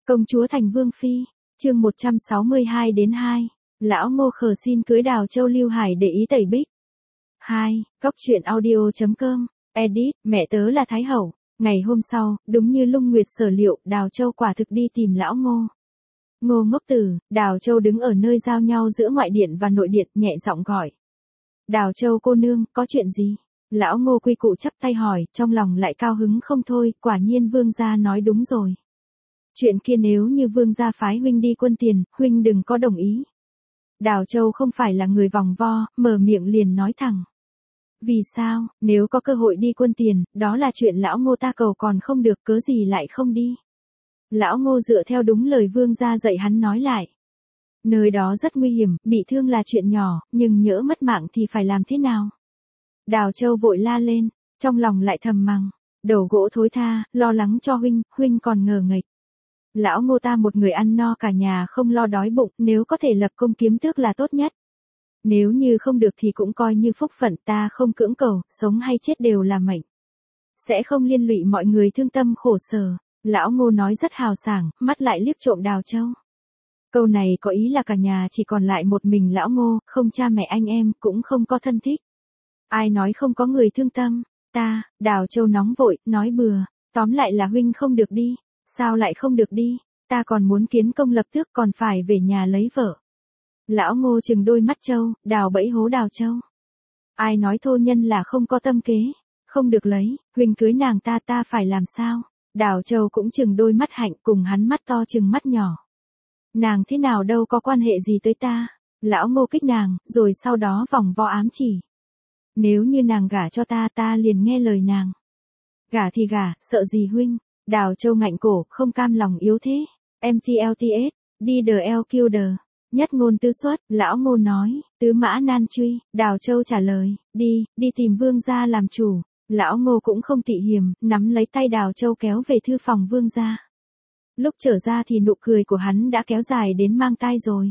Công chúa thành vương phi, chương 162 đến 2. Lão Ngô khờ xin cưới Đào Châu Lưu Hải để ý tẩy bích. 2. Góc truyện audio.com. Edit, mẹ tớ là Thái Hậu. Ngày hôm sau, đúng như Lung Nguyệt sở liệu, Đào Châu quả thực đi tìm Lão Ngô. Ngô ngốc tử, Đào Châu đứng ở nơi giao nhau giữa ngoại điện và nội điện, nhẹ giọng gọi. Đào Châu cô nương, có chuyện gì? Lão Ngô quy củ chắp tay hỏi, trong lòng lại cao hứng không thôi, quả nhiên vương gia nói đúng rồi. Chuyện kia nếu như vương gia phái huynh đi quân tiền, huynh đừng có đồng ý. Đào Châu không phải là người vòng vo, mở miệng liền nói thẳng. Vì sao, nếu có cơ hội đi quân tiền, đó là chuyện lão Ngô ta cầu còn không được, cớ gì lại không đi. Lão Ngô dựa theo đúng lời vương gia dạy hắn nói lại. Nơi đó rất nguy hiểm, bị thương là chuyện nhỏ, nhưng nhỡ mất mạng thì phải làm thế nào? Đào Châu vội la lên, trong lòng lại thầm mắng, đầu gỗ thối tha, lo lắng cho huynh còn ngờ nghệch. Lão Ngô ta một người ăn no cả nhà không lo đói bụng, nếu có thể lập công kiếm tước là tốt nhất. Nếu như không được thì cũng coi như phúc phận, ta không cưỡng cầu, sống hay chết đều là mệnh. Sẽ không liên lụy mọi người thương tâm khổ sở. Lão Ngô nói rất hào sảng, mắt lại liếc trộm Đào Châu. Câu này có ý là cả nhà chỉ còn lại một mình Lão Ngô, không cha mẹ anh em, cũng không có thân thích. Ai nói không có người thương tâm, Đào Châu nóng vội, nói bừa, tóm lại là huynh không được đi. Sao lại không được đi, ta còn muốn kiến công lập tước còn phải về nhà lấy vợ. Lão Ngô trừng đôi mắt Châu, đào bẫy hố Đào Châu. Ai nói thô nhân là không có tâm kế, không được lấy, huynh cưới nàng ta phải làm sao? Đào Châu cũng trừng đôi mắt Hạnh cùng hắn mắt to trừng mắt nhỏ. Nàng thế nào đâu có quan hệ gì tới ta. Lão Ngô kích nàng, rồi sau đó vòng vo ám chỉ. Nếu như nàng gả cho ta liền nghe lời nàng. Gả thì gả, sợ gì huynh? Đào Châu ngạnh cổ, không cam lòng yếu thế. MTLTS, đi the LQD. Nhất ngôn tứ xuất, Lão Ngô nói, tứ mã nan truy. Đào Châu trả lời, đi tìm vương gia làm chủ. Lão Ngô cũng không tị hiềm, nắm lấy tay Đào Châu kéo về thư phòng vương gia. Lúc trở ra thì nụ cười của hắn đã kéo dài đến mang tai rồi.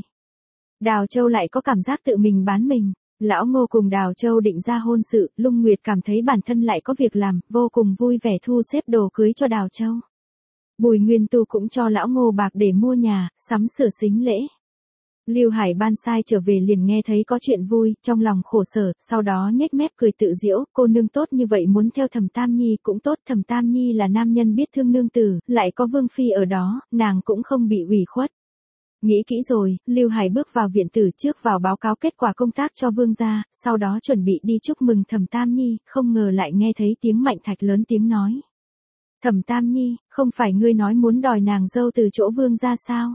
Đào Châu lại có cảm giác tự mình bán mình. Lão Ngô cùng Đào Châu định ra hôn sự, Lung Nguyệt cảm thấy bản thân lại có việc làm, vô cùng vui vẻ thu xếp đồ cưới cho Đào Châu. Bùi Nguyên Tu cũng cho Lão Ngô bạc để mua nhà, sắm sửa sính lễ. Lưu Hải ban sai trở về liền nghe thấy có chuyện vui, trong lòng khổ sở, sau đó nhếch mép cười tự giễu, cô nương tốt như vậy muốn theo Thẩm Tam Nhi cũng tốt, Thẩm Tam Nhi là nam nhân biết thương nương tử, lại có vương phi ở đó, nàng cũng không bị ủy khuất. Nghĩ kỹ rồi, Lưu Hải bước vào viện tử trước vào báo cáo kết quả công tác cho vương gia, sau đó chuẩn bị đi chúc mừng Thẩm Tam Nhi, không ngờ lại nghe thấy tiếng Mạnh Thạch lớn tiếng nói. Thẩm Tam Nhi, không phải ngươi nói muốn đòi nàng dâu từ chỗ vương gia sao?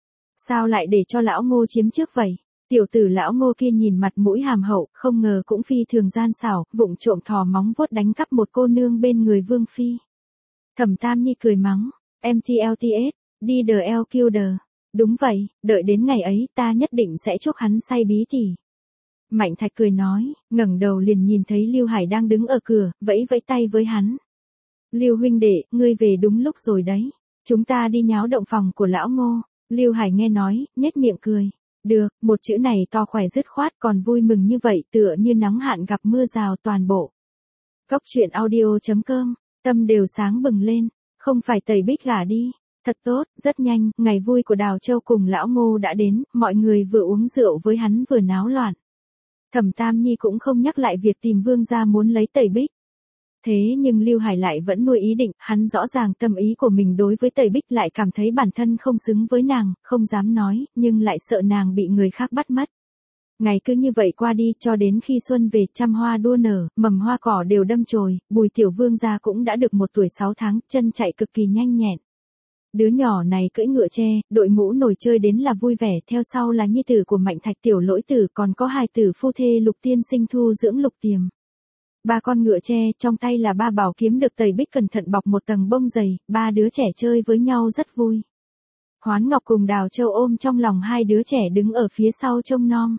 Sao lại để cho Lão Ngô chiếm trước vậy? Tiểu tử Lão Ngô kia nhìn mặt mũi hàm hậu, không ngờ cũng phi thường gian xảo, vụng trộm thò móng vuốt đánh cắp một cô nương bên người vương phi. Thẩm Tam Nhi cười mắng, MTLTS, đi the LQD. Đúng vậy, đợi đến ngày ấy ta nhất định sẽ chúc hắn say bí tỉ. Mạnh Thạch cười nói, ngẩng đầu liền nhìn thấy Lưu Hải đang đứng ở cửa, vẫy vẫy tay với hắn. Lưu huynh đệ, ngươi về đúng lúc rồi đấy. Chúng ta đi nháo động phòng của Lão Ngô. Lưu Hải nghe nói, nhếch miệng cười. Được, một chữ này to khỏe dứt khoát còn vui mừng như vậy tựa như nắng hạn gặp mưa rào toàn bộ. Góc truyện audio.com, tâm đều sáng bừng lên, không phải tẩy bích gả đi. Thật tốt, rất nhanh, ngày vui của Đào Châu cùng Lão Ngô đã đến, mọi người vừa uống rượu với hắn vừa náo loạn. Thẩm Tam Nhi cũng không nhắc lại việc tìm vương gia muốn lấy tẩy bích. Thế nhưng Lưu Hải lại vẫn nuôi ý định, hắn rõ ràng tâm ý của mình đối với tẩy bích lại cảm thấy bản thân không xứng với nàng, không dám nói, nhưng lại sợ nàng bị người khác bắt mất. Ngày cứ như vậy qua đi cho đến khi xuân về trăm hoa đua nở, mầm hoa cỏ đều đâm chồi, Bùi tiểu vương gia cũng đã được 1 tuổi 6 tháng, chân chạy cực kỳ nhanh nhẹn. Đứa nhỏ này cưỡi ngựa tre, đội mũ nổi chơi đến là vui vẻ, theo sau là nhi tử của Mạnh Thạch tiểu lỗi tử, còn có hài tử phu thê Lục tiên sinh thu dưỡng Lục Tiềm. 3 con ngựa tre, trong tay là 3 bảo kiếm được tẩy bích cẩn thận bọc một tầng bông dày, 3 đứa trẻ chơi với nhau rất vui. Hoán Ngọc cùng Đào Châu ôm trong lòng 2 đứa trẻ đứng ở phía sau trông nom.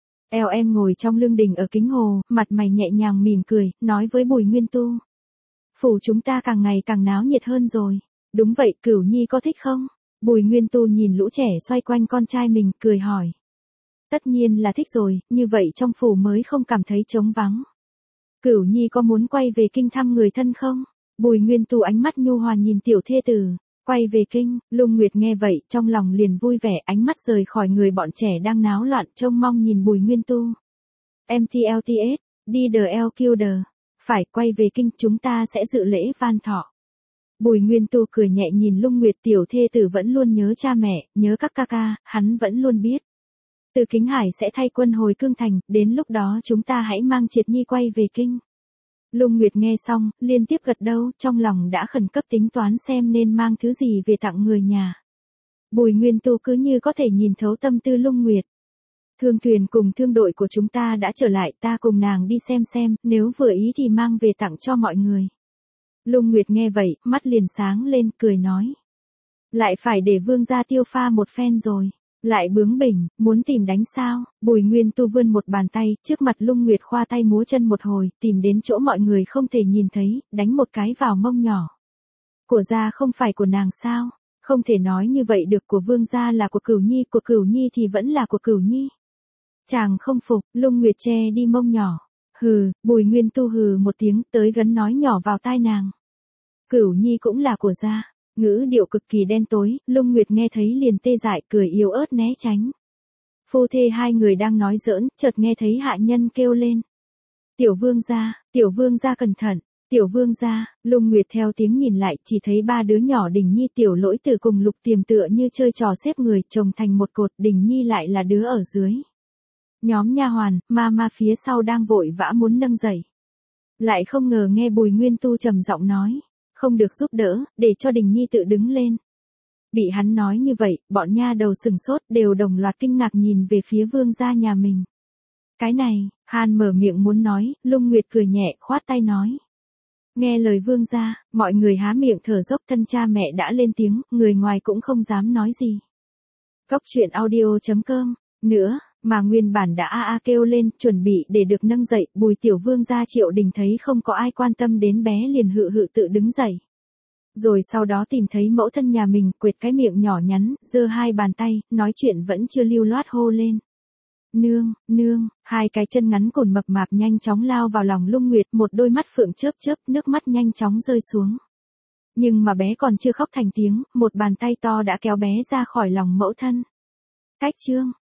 Em ngồi trong lương đình ở kính hồ, mặt mày nhẹ nhàng mỉm cười, nói với Bùi Nguyên Tu. Phủ chúng ta càng ngày càng náo nhiệt hơn rồi. Đúng vậy, Cửu Nhi có thích không? Bùi Nguyên Tu nhìn lũ trẻ xoay quanh con trai mình, cười hỏi. Tất nhiên là thích rồi, như vậy trong phủ mới không cảm thấy trống vắng. Cửu Nhi có muốn quay về kinh thăm người thân không? Bùi Nguyên Tu ánh mắt nhu hòa nhìn tiểu thê tử. Quay về kinh, Lung Nguyệt nghe vậy trong lòng liền vui vẻ, ánh mắt rời khỏi người bọn trẻ đang náo loạn, trông mong nhìn Bùi Nguyên Tu. MTLTS, đi the LQD. Phải, quay về kinh chúng ta sẽ dự lễ van thọ. Bùi Nguyên Tu cười nhẹ nhìn Lung Nguyệt, tiểu thê tử vẫn luôn nhớ cha mẹ, nhớ các ca ca, hắn vẫn luôn biết. Từ Kính Hải sẽ thay quân hồi Cương Thành, đến lúc đó chúng ta hãy mang Triệt Nhi quay về kinh. Lung Nguyệt nghe xong, liên tiếp gật đầu, trong lòng đã khẩn cấp tính toán xem nên mang thứ gì về tặng người nhà. Bùi Nguyên Tu cứ như có thể nhìn thấu tâm tư Lung Nguyệt. Thương thuyền cùng thương đội của chúng ta đã trở lại, ta cùng nàng đi xem, nếu vừa ý thì mang về tặng cho mọi người. Lung Nguyệt nghe vậy, mắt liền sáng lên, cười nói. Lại phải để vương gia tiêu pha một phen rồi. Lại bướng bỉnh, muốn tìm đánh sao? Bùi Nguyên Tu vươn một bàn tay, trước mặt Lung Nguyệt khoa tay múa chân một hồi, tìm đến chỗ mọi người không thể nhìn thấy, đánh một cái vào mông nhỏ. Của gia không phải của nàng sao? Không thể nói như vậy được, của vương gia là của Cửu Nhi thì vẫn là của Cửu Nhi. Chàng không phục, Lung Nguyệt che đi mông nhỏ. Hừ, Bùi Nguyên Tu hừ một tiếng, tới gần nói nhỏ vào tai nàng. Cửu Nhi cũng là của gia. Ngữ điệu cực kỳ đen tối, Lung Nguyệt nghe thấy liền tê dại, cười yếu ớt né tránh. Phu thê hai người đang nói giỡn, chợt nghe thấy hạ nhân kêu lên. Tiểu vương gia cẩn thận, tiểu vương gia. Lung Nguyệt theo tiếng nhìn lại, chỉ thấy ba đứa nhỏ Đình Nhi, Tiểu Lỗi Tử cùng Lục Tiềm tựa như chơi trò xếp người, chồng thành một cột, Đình Nhi lại là đứa ở dưới. Nhóm nha hoàn, ma phía sau đang vội vã muốn nâng dậy. Lại không ngờ nghe Bùi Nguyên Tu trầm giọng nói. Không được giúp đỡ, để cho Đình Nhi tự đứng lên. Bị hắn nói như vậy, bọn nha đầu sừng sốt đều đồng loạt kinh ngạc nhìn về phía vương gia nhà mình. Cái này, Hàn mở miệng muốn nói, Lung Nguyệt cười nhẹ, khoát tay nói. Nghe lời vương gia, mọi người há miệng thở dốc, thân cha mẹ đã lên tiếng, người ngoài cũng không dám nói gì. Cốc truyện audio.com, nữa, mà nguyên bản đã kêu lên, chuẩn bị để được nâng dậy, Bùi tiểu vương gia Triệu Đình thấy không có ai quan tâm đến bé liền hự tự đứng dậy. Rồi sau đó tìm thấy mẫu thân nhà mình, quệt cái miệng nhỏ nhắn, giơ hai bàn tay, nói chuyện vẫn chưa lưu loát hô lên. Nương, hai cái chân ngắn cồn mập mạp nhanh chóng lao vào lòng Lung Nguyệt, một đôi mắt phượng chớp, nước mắt nhanh chóng rơi xuống. Nhưng mà bé còn chưa khóc thành tiếng, một bàn tay to đã kéo bé ra khỏi lòng mẫu thân. Cách chương